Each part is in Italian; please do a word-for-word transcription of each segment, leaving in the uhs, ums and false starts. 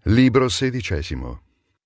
Libro sedicesimo.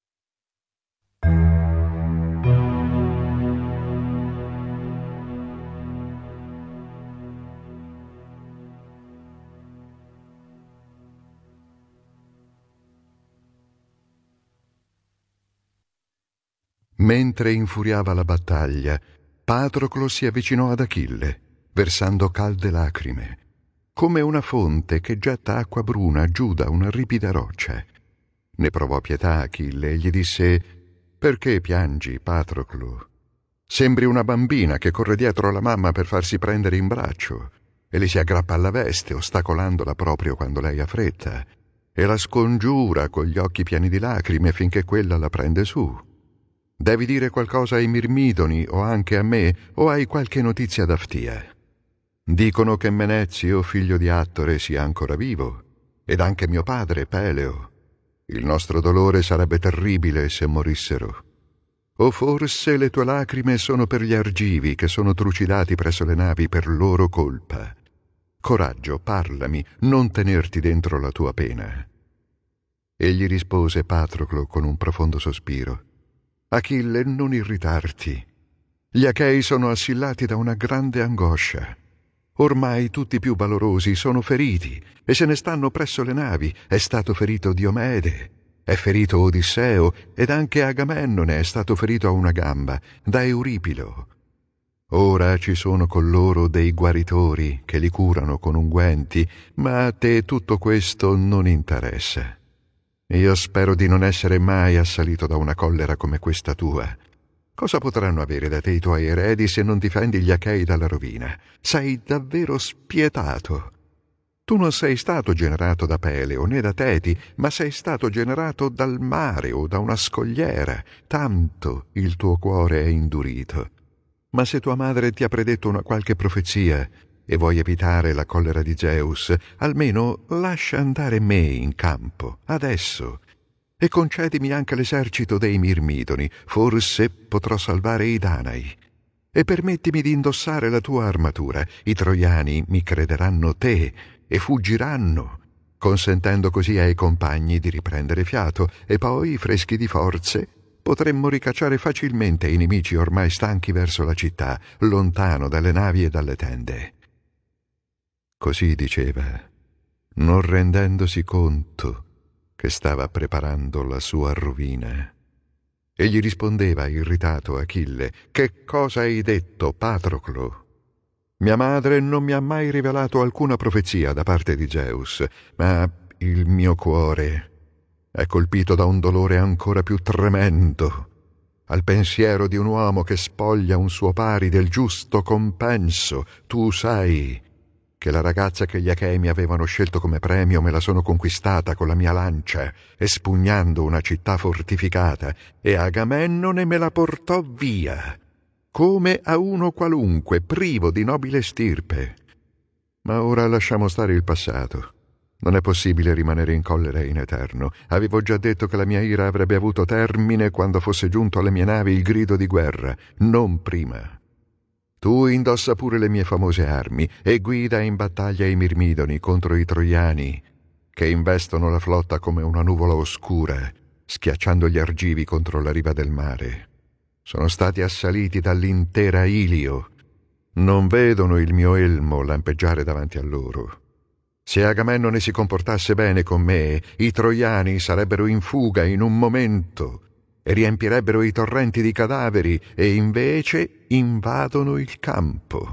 Mentre infuriava la battaglia, Patroclo si avvicinò ad Achille, versando calde lacrime, come una fonte che getta acqua bruna giù da una ripida roccia. Ne provò pietà Achille e gli disse: «Perché piangi, Patroclo? Sembri una bambina che corre dietro alla mamma per farsi prendere in braccio e le si aggrappa alla veste, ostacolandola proprio quando lei ha fretta, e la scongiura con gli occhi pieni di lacrime finché quella la prende su. Devi dire qualcosa ai Mirmidoni o anche a me, o hai qualche notizia da Ftia? Dicono che Menezio, figlio di Attore, sia ancora vivo, ed anche mio padre, Peleo. Il nostro dolore sarebbe terribile se morissero. O forse le tue lacrime sono per gli argivi che sono trucidati presso le navi per loro colpa. Coraggio, parlami, non tenerti dentro la tua pena». Egli rispose Patroclo con un profondo sospiro: «Achille, non irritarti. Gli Achei sono assillati da una grande angoscia. Ormai tutti i più valorosi sono feriti e se ne stanno presso le navi. È stato ferito Diomede, è ferito Odisseo ed anche Agamennone è stato ferito a una gamba da Euripilo. Ora ci sono con loro dei guaritori che li curano con unguenti, ma a te tutto questo non interessa. Io spero di non essere mai assalito da una collera come questa tua. Cosa potranno avere da te i tuoi eredi se non difendi gli Achei dalla rovina? Sei davvero spietato. Tu non sei stato generato da Peleo né da Teti, ma sei stato generato dal mare o da una scogliera. Tanto il tuo cuore è indurito. Ma se tua madre ti ha predetto una qualche profezia e vuoi evitare la collera di Zeus, almeno lascia andare me in campo, adesso, e concedimi anche l'esercito dei Mirmidoni, forse potrò salvare i Danai. E permettimi di indossare la tua armatura. I troiani mi crederanno te e fuggiranno, consentendo così ai compagni di riprendere fiato, e poi, freschi di forze, potremmo ricacciare facilmente i nemici ormai stanchi verso la città, lontano dalle navi e dalle tende». Così diceva, non rendendosi conto che stava preparando la sua rovina. E gli rispondeva irritato Achille: «Che cosa hai detto, Patroclo? Mia madre non mi ha mai rivelato alcuna profezia da parte di Zeus, ma il mio cuore è colpito da un dolore ancora più tremendo al pensiero di un uomo che spoglia un suo pari del giusto compenso. Tu sai che la ragazza che gli Achei mi avevano scelto come premio me la sono conquistata con la mia lancia, espugnando una città fortificata, e Agamennone me la portò via, come a uno qualunque, privo di nobile stirpe. Ma ora lasciamo stare il passato. Non è possibile rimanere in collera in eterno. Avevo già detto che la mia ira avrebbe avuto termine quando fosse giunto alle mie navi il grido di guerra, non prima. Tu indossa pure le mie famose armi e guida in battaglia i Mirmidoni contro i Troiani, che investono la flotta come una nuvola oscura, schiacciando gli argivi contro la riva del mare. Sono stati assaliti dall'intera Ilio. Non vedono il mio elmo lampeggiare davanti a loro. Se Agamennone si comportasse bene con me, i Troiani sarebbero in fuga in un momento e riempirebbero i torrenti di cadaveri, e invece invadono il campo.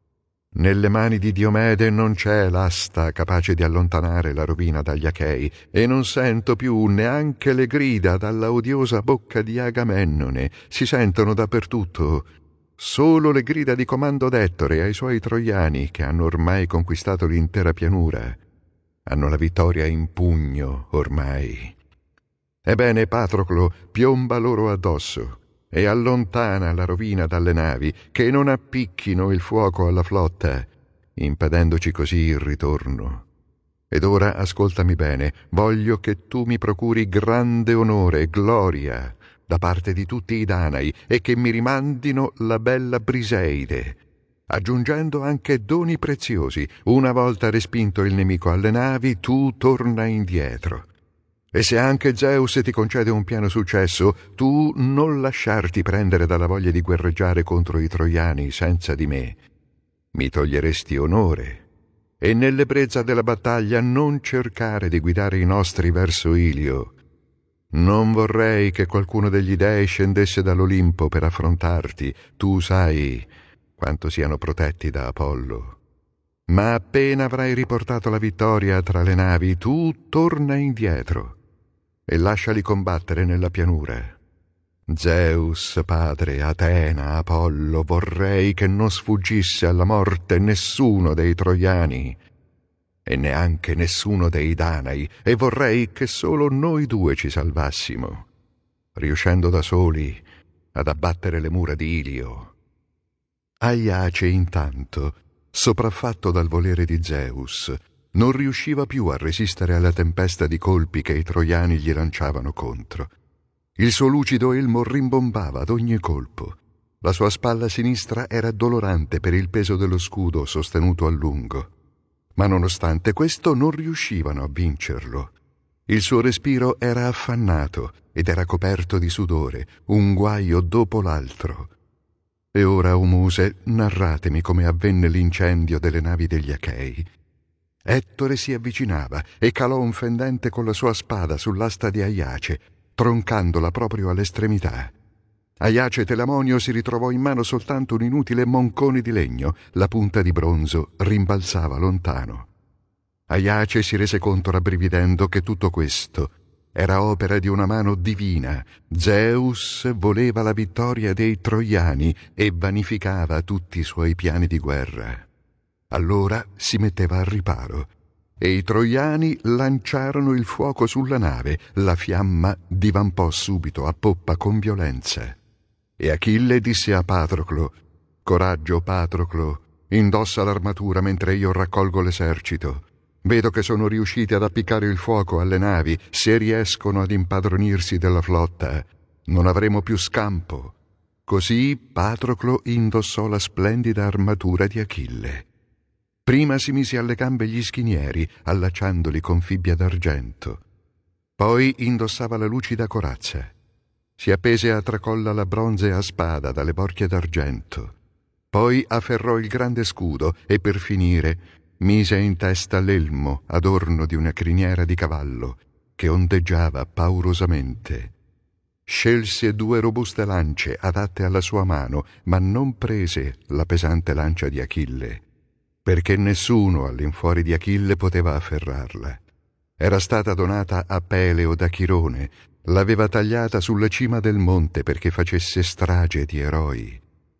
Nelle mani di Diomede non c'è l'asta capace di allontanare la rovina dagli Achei, e non sento più neanche le grida dalla odiosa bocca di Agamennone. Si sentono dappertutto solo le grida di comando d'Ettore ai suoi troiani, che hanno ormai conquistato l'intera pianura. Hanno la vittoria in pugno ormai. Ebbene, Patroclo, piomba loro addosso e allontana la rovina dalle navi, che non appicchino il fuoco alla flotta, impedendoci così il ritorno. Ed ora ascoltami bene, voglio che tu mi procuri grande onore e gloria da parte di tutti i Danai, e che mi rimandino la bella Briseide, aggiungendo anche doni preziosi. Una volta respinto il nemico alle navi, tu torna indietro. E se anche Zeus ti concede un pieno successo, tu non lasciarti prendere dalla voglia di guerreggiare contro i troiani senza di me. Mi toglieresti onore, e nell'ebbrezza della battaglia non cercare di guidare i nostri verso Ilio. Non vorrei che qualcuno degli dei scendesse dall'Olimpo per affrontarti. Tu sai quanto siano protetti da Apollo. Ma appena avrai riportato la vittoria tra le navi, tu torna indietro e lasciali combattere nella pianura. Zeus, padre, Atena, Apollo, vorrei che non sfuggisse alla morte nessuno dei troiani e neanche nessuno dei Danai, e vorrei che solo noi due ci salvassimo, riuscendo da soli ad abbattere le mura di Ilio. Aiace, intanto, sopraffatto dal volere di Zeus, non riusciva più a resistere alla tempesta di colpi che i troiani gli lanciavano contro. Il suo lucido elmo rimbombava ad ogni colpo. La sua spalla sinistra era dolorante per il peso dello scudo sostenuto a lungo. Ma nonostante questo non riuscivano a vincerlo. Il suo respiro era affannato ed era coperto di sudore, un guaio dopo l'altro. E ora, o muse, narratemi come avvenne l'incendio delle navi degli Achei. Ettore si avvicinava e calò un fendente con la sua spada sull'asta di Aiace, troncandola proprio all'estremità. Aiace Telamonio si ritrovò in mano soltanto un inutile moncone di legno, la punta di bronzo rimbalzava lontano. Aiace si rese conto rabbrividendo che tutto questo era opera di una mano divina. Zeus voleva la vittoria dei troiani e vanificava tutti i suoi piani di guerra. Allora si metteva al riparo e i troiani lanciarono il fuoco sulla nave. La fiamma divampò subito a poppa con violenza. E Achille disse a Patroclo: «Coraggio, Patroclo, indossa l'armatura mentre io raccolgo l'esercito. Vedo che sono riusciti ad appiccare il fuoco alle navi. Se riescono ad impadronirsi della flotta, non avremo più scampo». Così Patroclo indossò la splendida armatura di Achille. Prima si mise alle gambe gli schinieri, allacciandoli con fibbia d'argento. Poi indossava la lucida corazza. Si appese a tracolla la bronzea spada dalle borchie d'argento. Poi afferrò il grande scudo e, per finire, mise in testa l'elmo adorno di una criniera di cavallo che ondeggiava paurosamente. Scelse due robuste lance adatte alla sua mano, ma non prese la pesante lancia di Achille, perché nessuno all'infuori di Achille poteva afferrarla. Era stata donata a Peleo da Chirone, l'aveva tagliata sulla cima del monte perché facesse strage di eroi.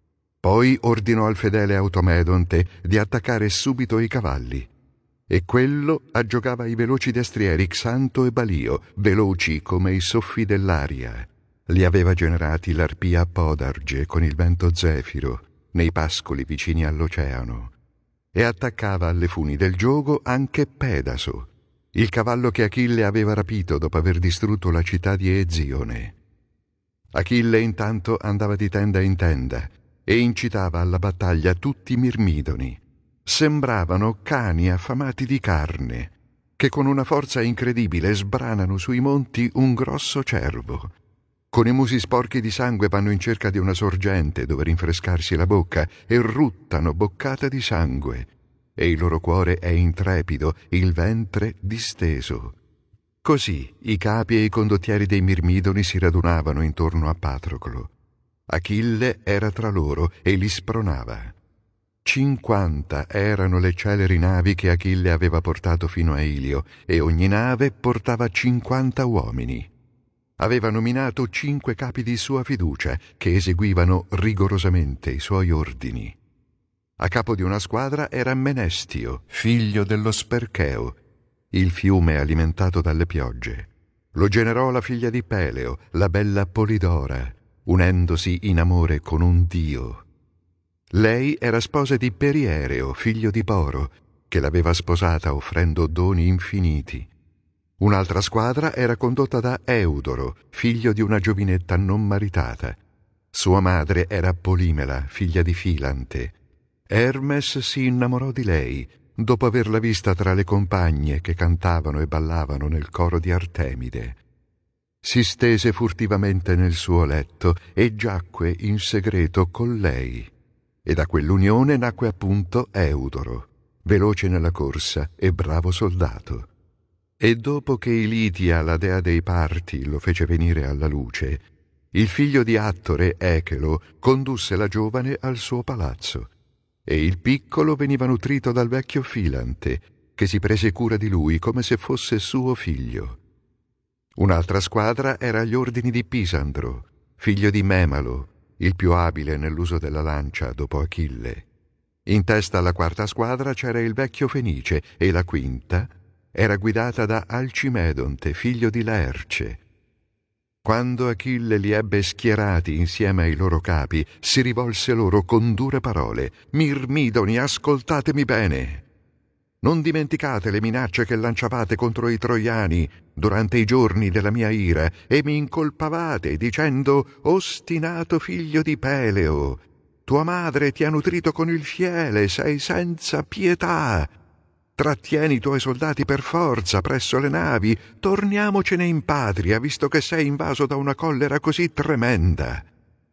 Poi ordinò al fedele Automedonte di attaccare subito i cavalli, e quello aggiogava i veloci destrieri Xanto e Balio, veloci come i soffi dell'aria. Li aveva generati l'arpia Podarge con il vento zefiro, nei pascoli vicini all'oceano, e attaccava alle funi del giogo anche Pedaso, il cavallo che Achille aveva rapito dopo aver distrutto la città di Ezione. Achille intanto andava di tenda in tenda e incitava alla battaglia tutti i Mirmidoni. Sembravano cani affamati di carne, che con una forza incredibile sbranano sui monti un grosso cervo. Con i musi sporchi di sangue vanno in cerca di una sorgente dove rinfrescarsi la bocca e ruttano boccate di sangue. E il loro cuore è intrepido, il ventre disteso. Così i capi e i condottieri dei Mirmidoni si radunavano intorno a Patroclo. Achille era tra loro e li spronava. Cinquanta erano le celeri navi che Achille aveva portato fino a Ilio, e ogni nave portava cinquanta uomini. Aveva nominato cinque capi di sua fiducia che eseguivano rigorosamente i suoi ordini. A capo di una squadra era Menestio, figlio dello Spercheo, il fiume alimentato dalle piogge. Lo generò la figlia di Peleo, la bella Polidora, unendosi in amore con un dio. Lei era sposa di Periereo, figlio di Poro, che l'aveva sposata offrendo doni infiniti. Un'altra squadra era condotta da Eudoro, figlio di una giovinetta non maritata. Sua madre era Polimela, figlia di Filante. Hermes si innamorò di lei, dopo averla vista tra le compagne che cantavano e ballavano nel coro di Artemide. Si stese furtivamente nel suo letto e giacque in segreto con lei. E da quell'unione nacque appunto Eudoro, veloce nella corsa e bravo soldato. E dopo che Ilitia, la dea dei parti, lo fece venire alla luce, il figlio di Attore, Echelo, condusse la giovane al suo palazzo, e il piccolo veniva nutrito dal vecchio Filante, che si prese cura di lui come se fosse suo figlio. Un'altra squadra era agli ordini di Pisandro, figlio di Memalo, il più abile nell'uso della lancia dopo Achille. In testa alla quarta squadra c'era il vecchio Fenice e la quinta era guidata da Alcimedonte, figlio di Laerce. Quando Achille li ebbe schierati insieme ai loro capi, si rivolse loro con dure parole: «Mirmidoni, ascoltatemi bene! Non dimenticate le minacce che lanciavate contro i troiani durante i giorni della mia ira e mi incolpavate dicendo: ostinato figlio di Peleo, tua madre ti ha nutrito con il fiele, sei senza pietà. Trattieni i tuoi soldati per forza presso le navi, torniamocene in patria, visto che sei invaso da una collera così tremenda.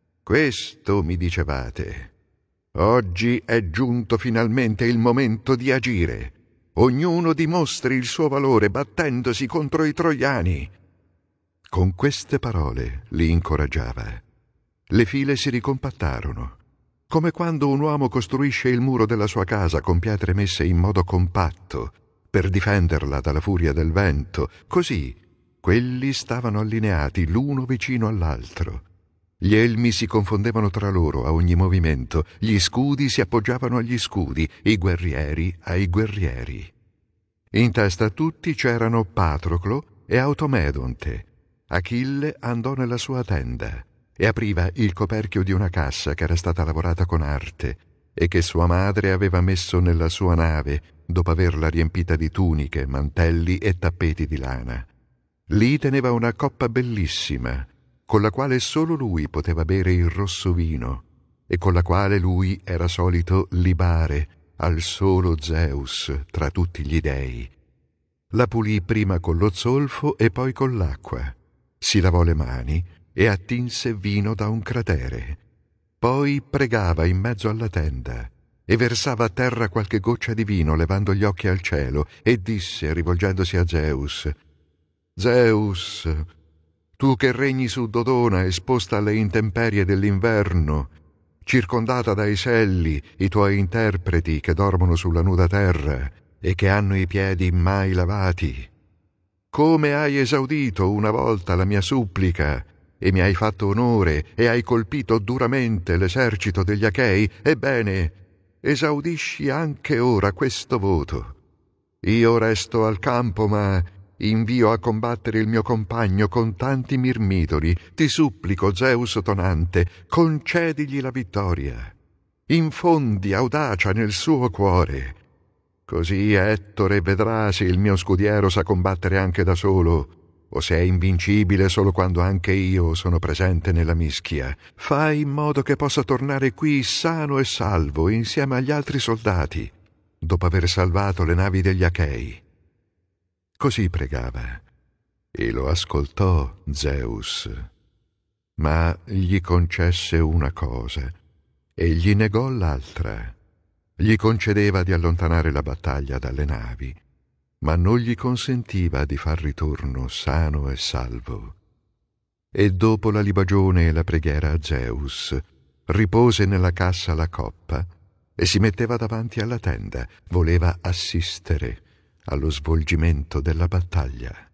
Questo mi dicevate. Oggi è giunto finalmente il momento di agire. Ognuno dimostri il suo valore battendosi contro i troiani». Con queste parole li incoraggiava. Le file si ricompattarono, come quando un uomo costruisce il muro della sua casa con pietre messe in modo compatto per difenderla dalla furia del vento. Così quelli stavano allineati l'uno vicino all'altro. Gli elmi si confondevano tra loro a ogni movimento, gli scudi si appoggiavano agli scudi, i guerrieri ai guerrieri. In testa a tutti c'erano Patroclo e Automedonte. Achille andò nella sua tenda e apriva il coperchio di una cassa che era stata lavorata con arte e che sua madre aveva messo nella sua nave dopo averla riempita di tuniche, mantelli e tappeti di lana. Lì teneva una coppa bellissima, con la quale solo lui poteva bere il rosso vino e con la quale lui era solito libare al solo Zeus tra tutti gli dei. La pulì prima con lo zolfo e poi con l'acqua, si lavò le mani e attinse vino da un cratere. Poi pregava in mezzo alla tenda e versava a terra qualche goccia di vino levando gli occhi al cielo e disse, rivolgendosi a Zeus: «Zeus, tu che regni su Dodona esposta alle intemperie dell'inverno, circondata dai selli, i tuoi interpreti che dormono sulla nuda terra e che hanno i piedi mai lavati, come hai esaudito una volta la mia supplica e mi hai fatto onore e hai colpito duramente l'esercito degli Achei, ebbene, esaudisci anche ora questo voto. Io resto al campo, ma invio a combattere il mio compagno con tanti mirmidoli. Ti supplico, Zeus tonante, concedigli la vittoria. Infondi audacia nel suo cuore. Così Ettore vedrà se il mio scudiero sa combattere anche da solo, o se è invincibile solo quando anche io sono presente nella mischia. Fai in modo che possa tornare qui sano e salvo insieme agli altri soldati, dopo aver salvato le navi degli Achei». Così pregava, e lo ascoltò Zeus, ma gli concesse una cosa e gli negò l'altra. Gli concedeva di allontanare la battaglia dalle navi, ma non gli consentiva di far ritorno sano e salvo. E dopo la libagione e la preghiera a Zeus, ripose nella cassa la coppa e si metteva davanti alla tenda, voleva assistere allo svolgimento della battaglia.